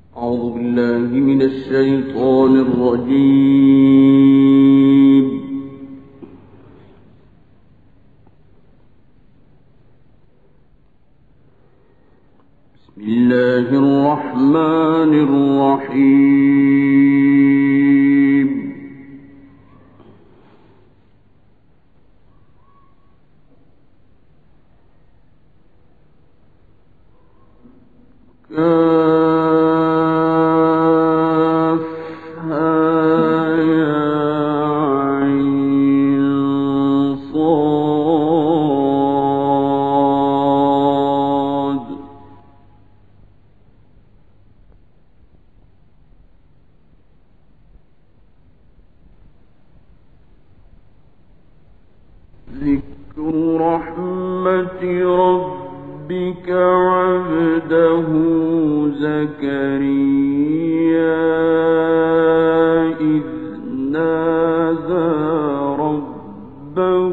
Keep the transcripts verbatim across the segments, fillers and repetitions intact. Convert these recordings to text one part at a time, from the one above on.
أعوذ بالله من الشيطان الرجيم. بسم الله الرحمن الرحيم. ذكر رحمة ربك عبده زكريا إذ نادى ربه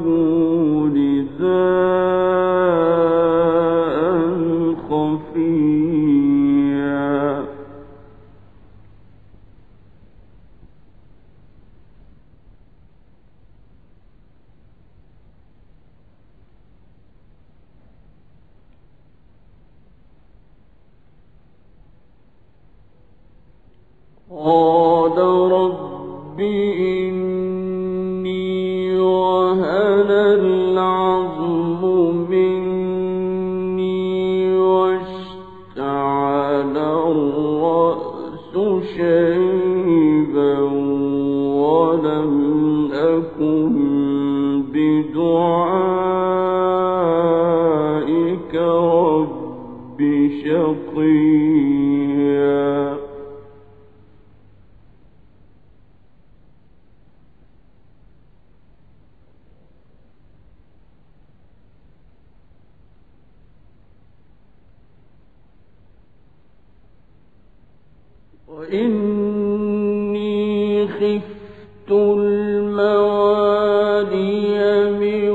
نداء خفيا قال رب إني وهن العظم مني واشتعل الرأس شيبا ولم أكن بدعائك رب شقيا وإني خفت الموالي من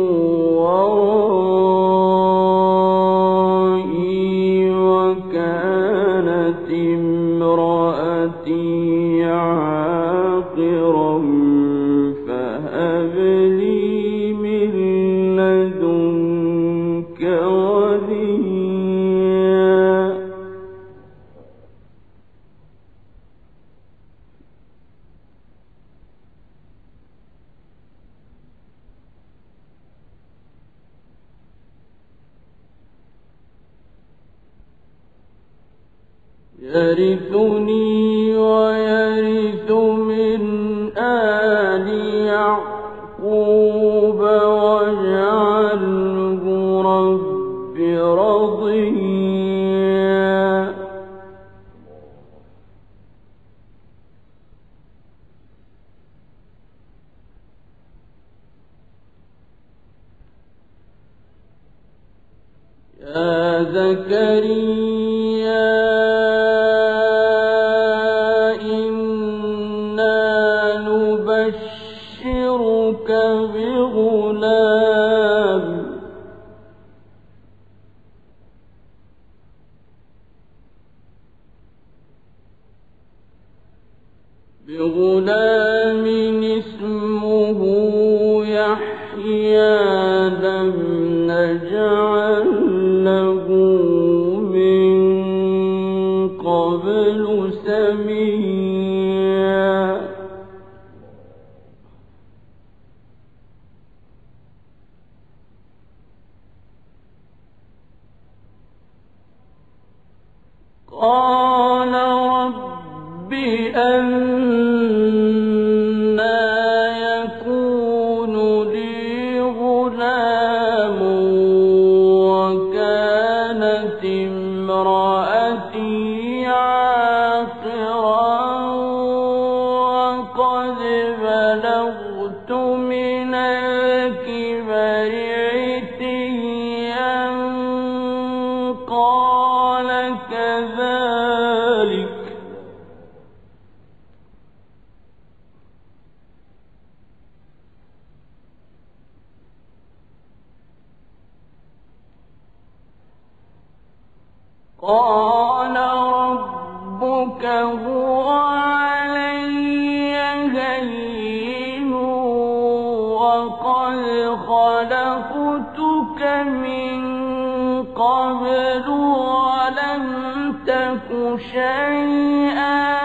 ورائي وكانت امرأتي عاقرا فهب لي من لدنك وليا يرثني ويرث من آل يعقوب واجعله رب رضيا يا زكريا نبشرك بغلام بغلام اسمه يحيى لم نجعل له من قبل سميا قال رب أنى يكون لي غلام وكانت امرأتي عاقرا وقد بلغت من الكبر عتيا قال كذلك قال ربك هو علي هين وقد خلقتك من قبل ولم تك شيئا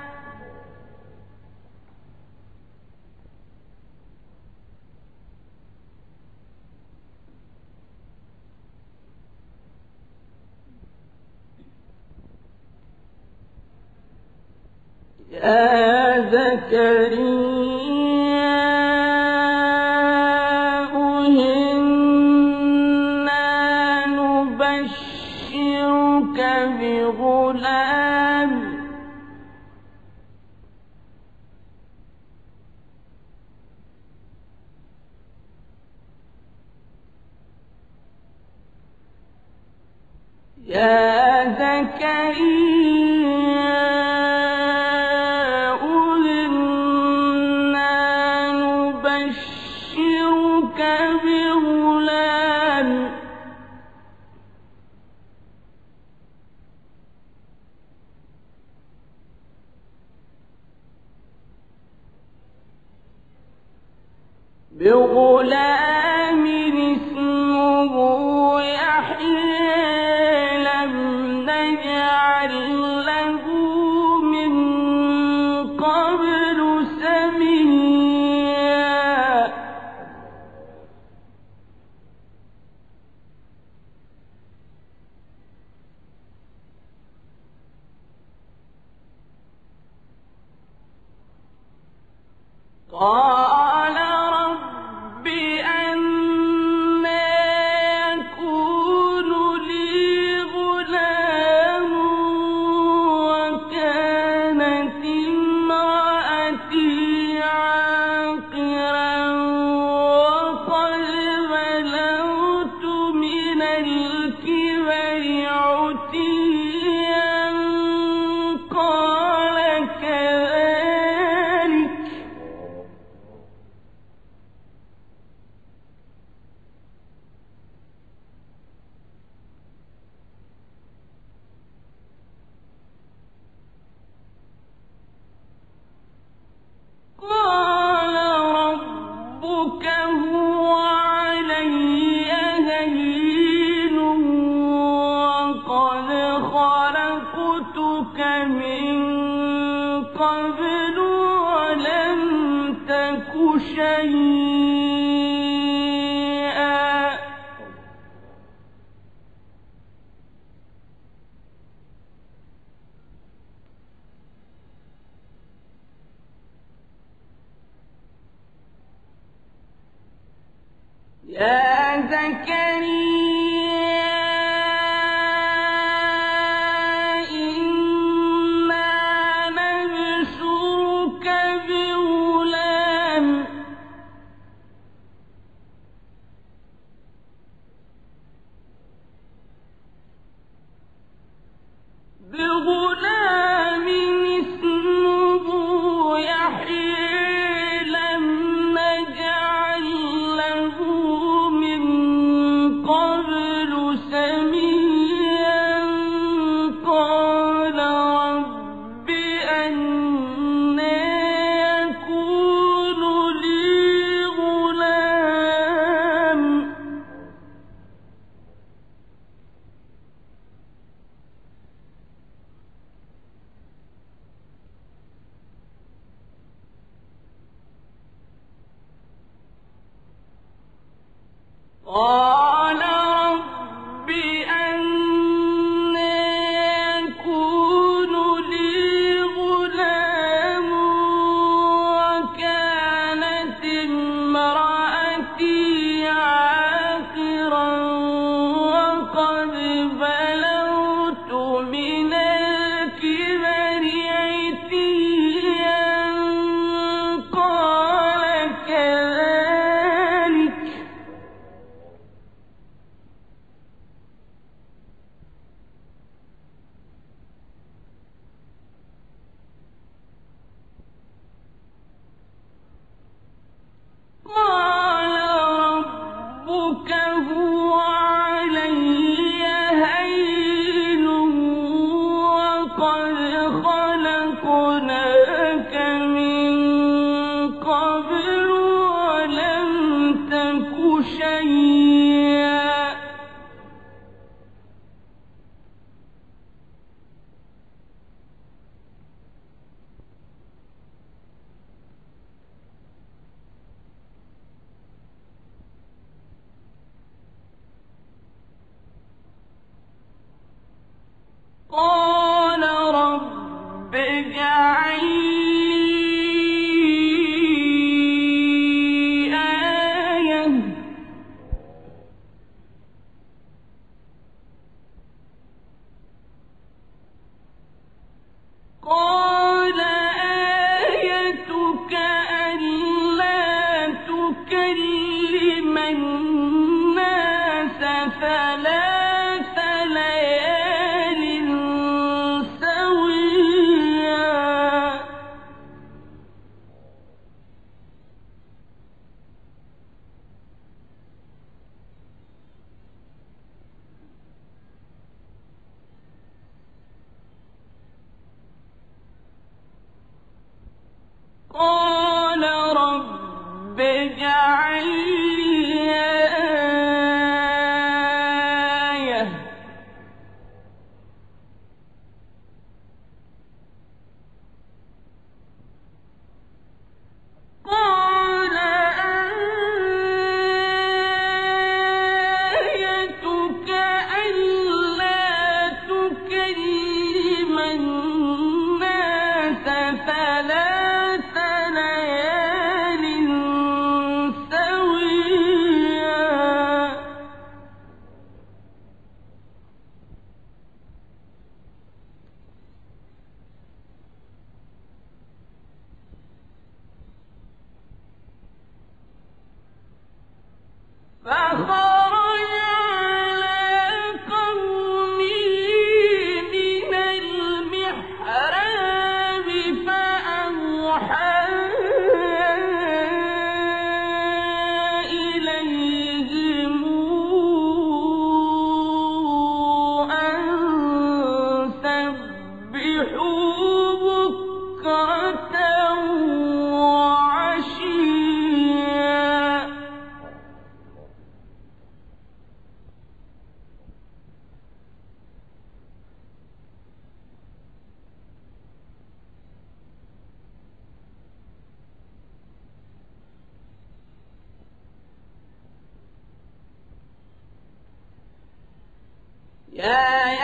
يا زكريا إنا نبشرك بغلام يا زكريا بغلام اسمه يحيى لم نجعل له من قبل سميا قال يا زكريا إنا نبشرك بغلام بغلام اسمه يحيى لم نجعل له من قبل سميا قال رب أنى يكون لي غلام قال رب أنى يكون لي غلام وكانت امرأتي عاقرا وقد بلغت من الكبر عتيا قال كذلك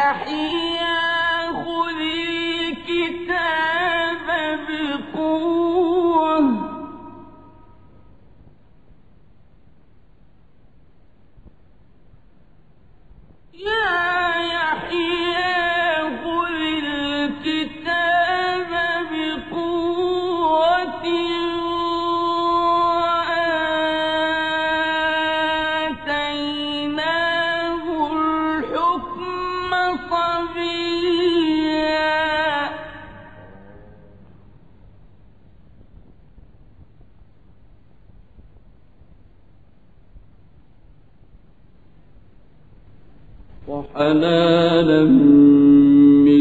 وحنانا من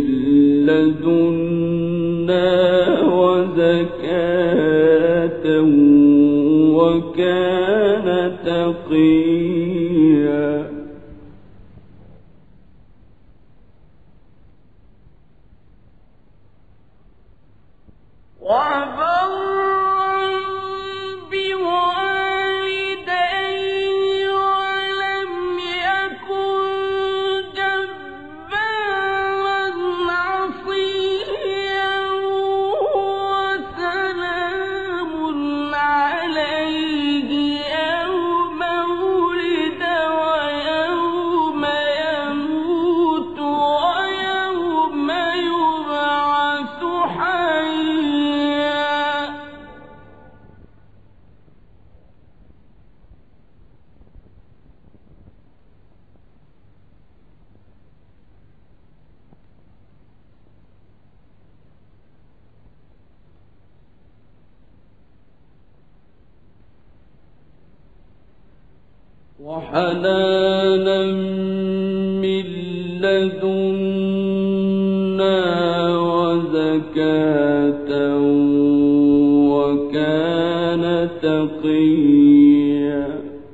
لدنا وزكاة وكان تقيا وحنانا من لدنا وزكاة وكان تقيا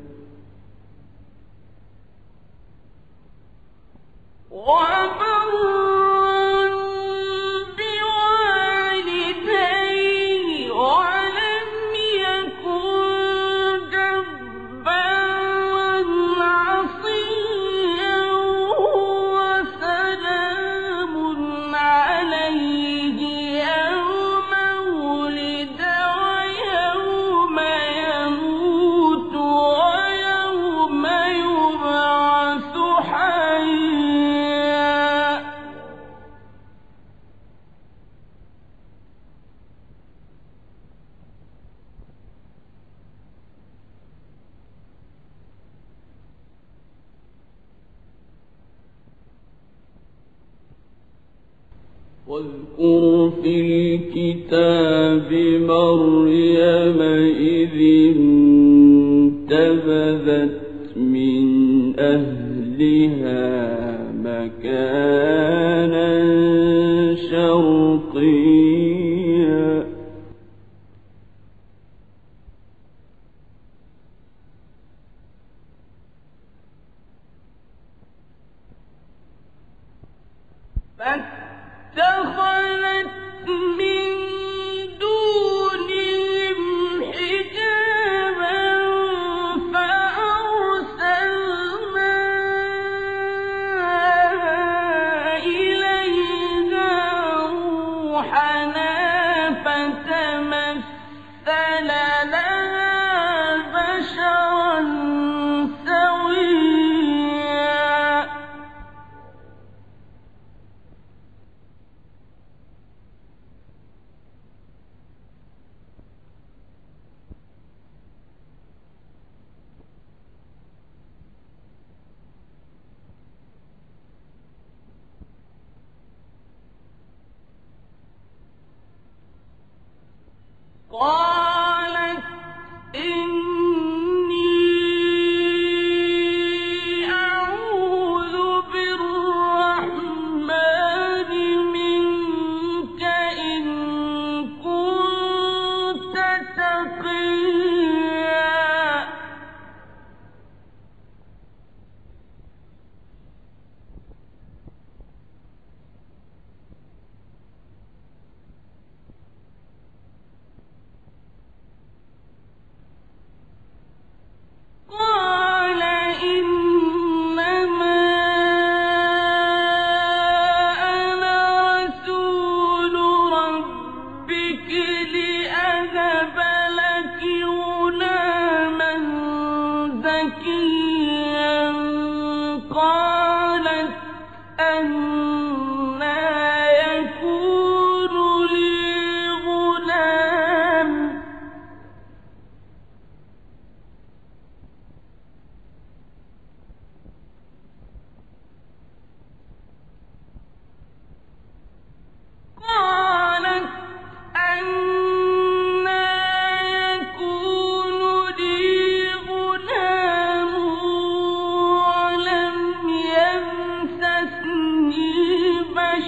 واذكر في الكتاب مريم إذ انتبذت من أهلها مكانا شرقيا فاتخذت من دونهم حجابا فأرسلنا إليها روحنا فتمثل لها بشرا سويا قالت إني أعوذ بالرحمن منك إن كنت تقيا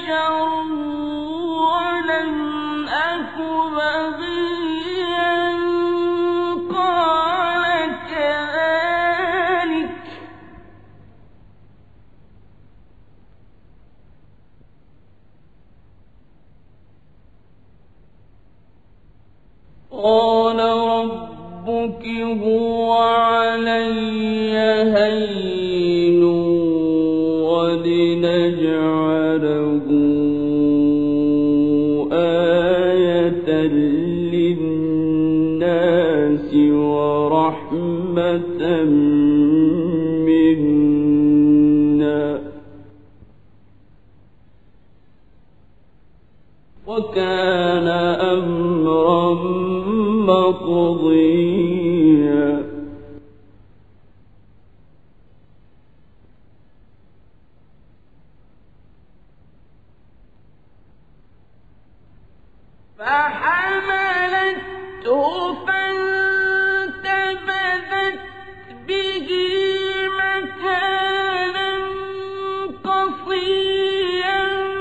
بشر ولم أك بغيا قال كذلك قال ربك هو علي هين ولنجعله آية للناس ورحمة منا وكان أمرا مقضيا فحملته فانتبذت به مكانا قصيا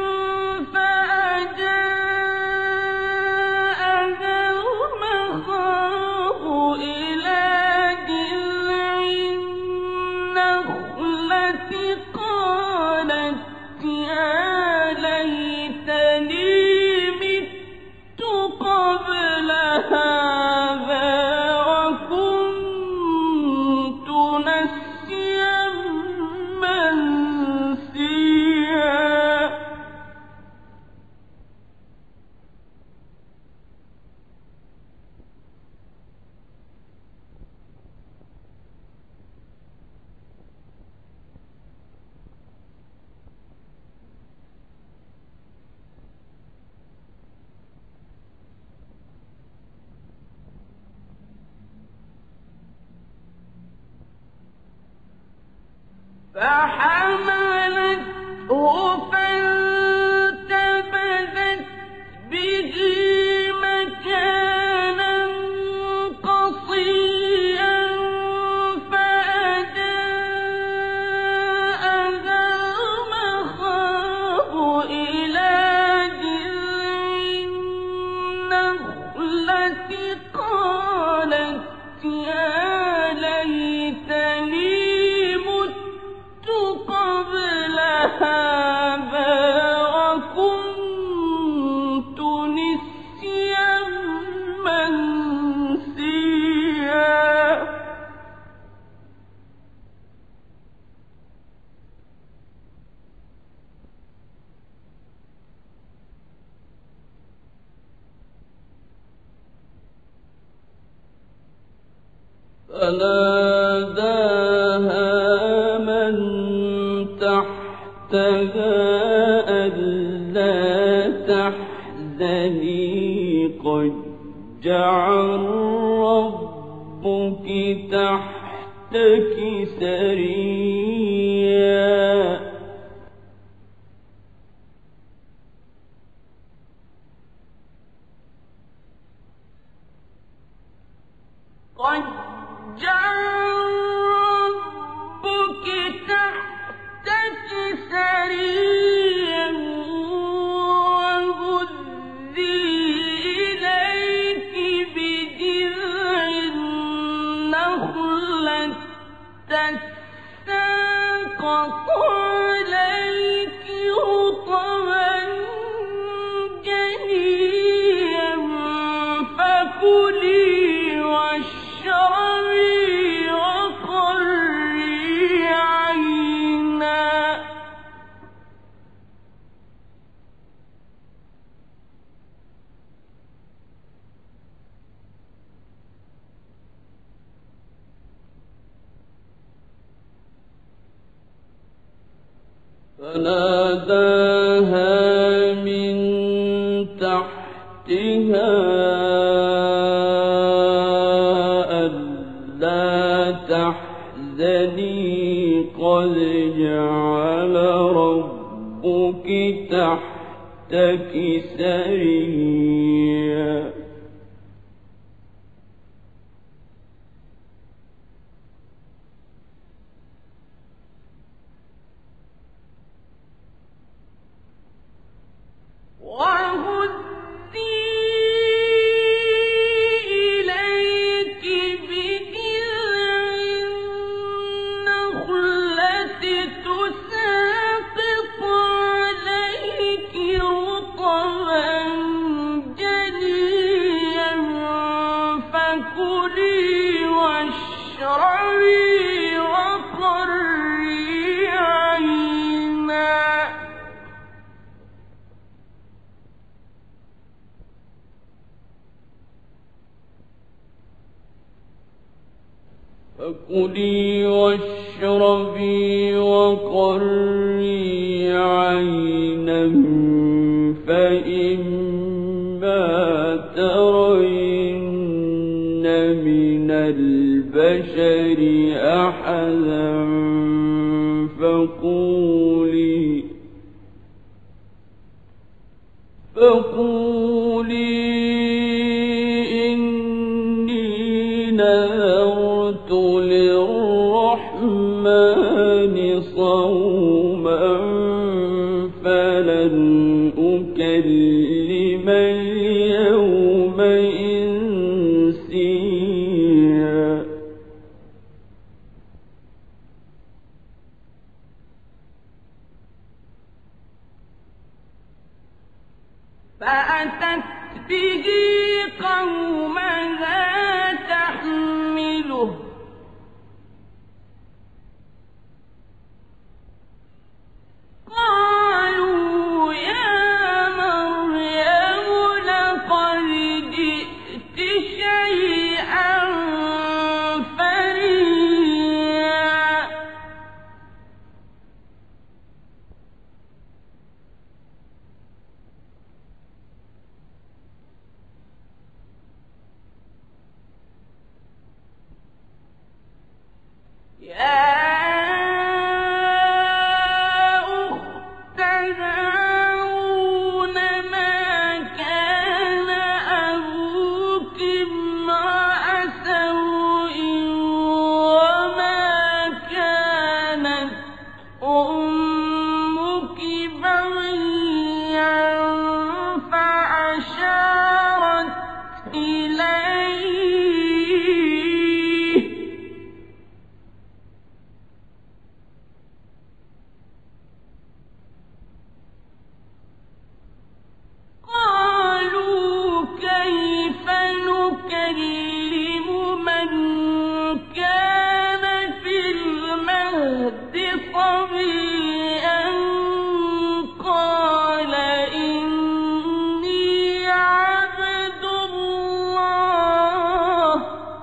فأجاءها المخاض إلى جذع النخلة قالت يا ليتني قبل هذا وكنت نسيا منسيا فحملته فانتبذت به مكانا قصيا فأجاءها المخاض إلى جذع النخلة قالت يا ليتني قبل هذا وكنت نسيا منسيا فناداها من تحتها ألا تحزني قد جعل ربك تحتك سريا قد جعل ربك تحتك سريا وهزي إليك بجذع النخلة تساقط عليك رطبا جنيا فكلي واشربي وقري عينا فناداها من تحتها ألا تحزني قد جعل ربك تحتك سريا فكلي واشربي وقري عينا فإما ترين من البشر أحدا فقولي فقولي إني نذرت للرحمن صوما فلن أكلم اليوم إنسيا فأتت به قومها تحمله قالوا يا مريم لقد جئت شيئا فريا يا أخت هارون ما كان أبوك امرأ سوء وما كانت أمك بغيا فأشارت إليه قالوا كيف نكلم من كان في المهد صبيا قال إني عبد الله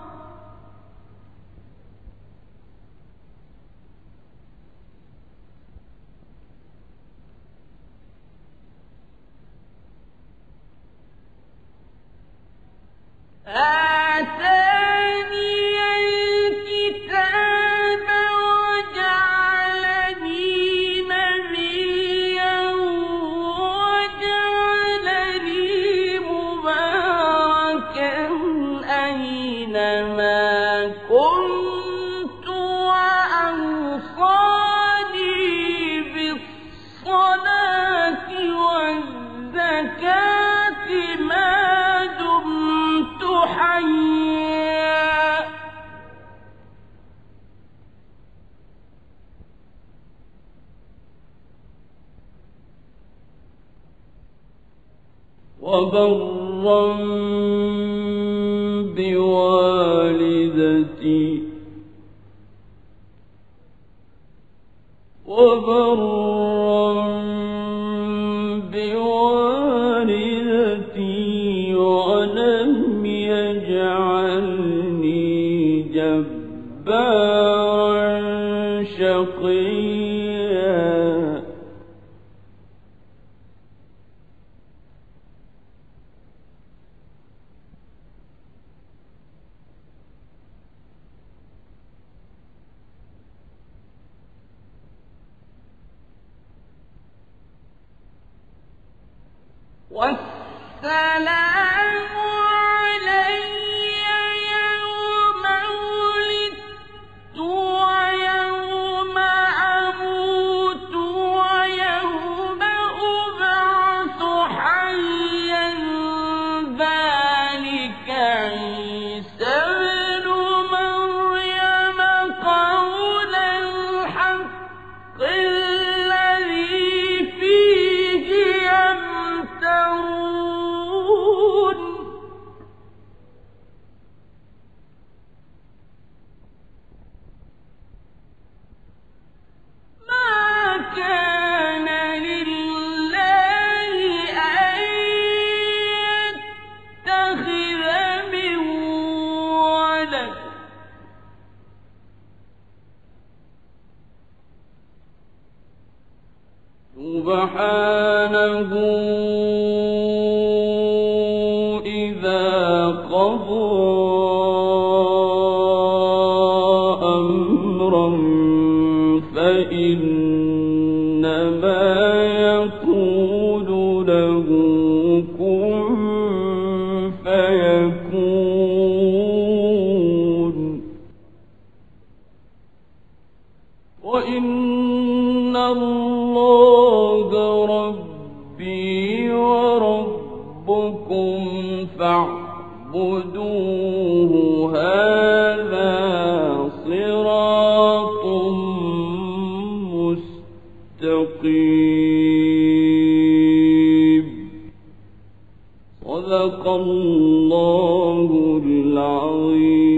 آتاني الكتاب وجعلني نبيا وجعلني مباركا أينما كنت وأوصاني بالصلاة والزكاة ما دمت حيا وبرا بوالدتي وبرا بوالدتي ولم يجعلني جبارا شقيا والسلام علي يوم ولدت ويوم أموت ويوم أبعث حيا إذا قضى أمرا فإنما يقول له كن فيكون وإن الله ربي وربكم فاعبدوه هذا صراط مستقيم صدق الله العظيم.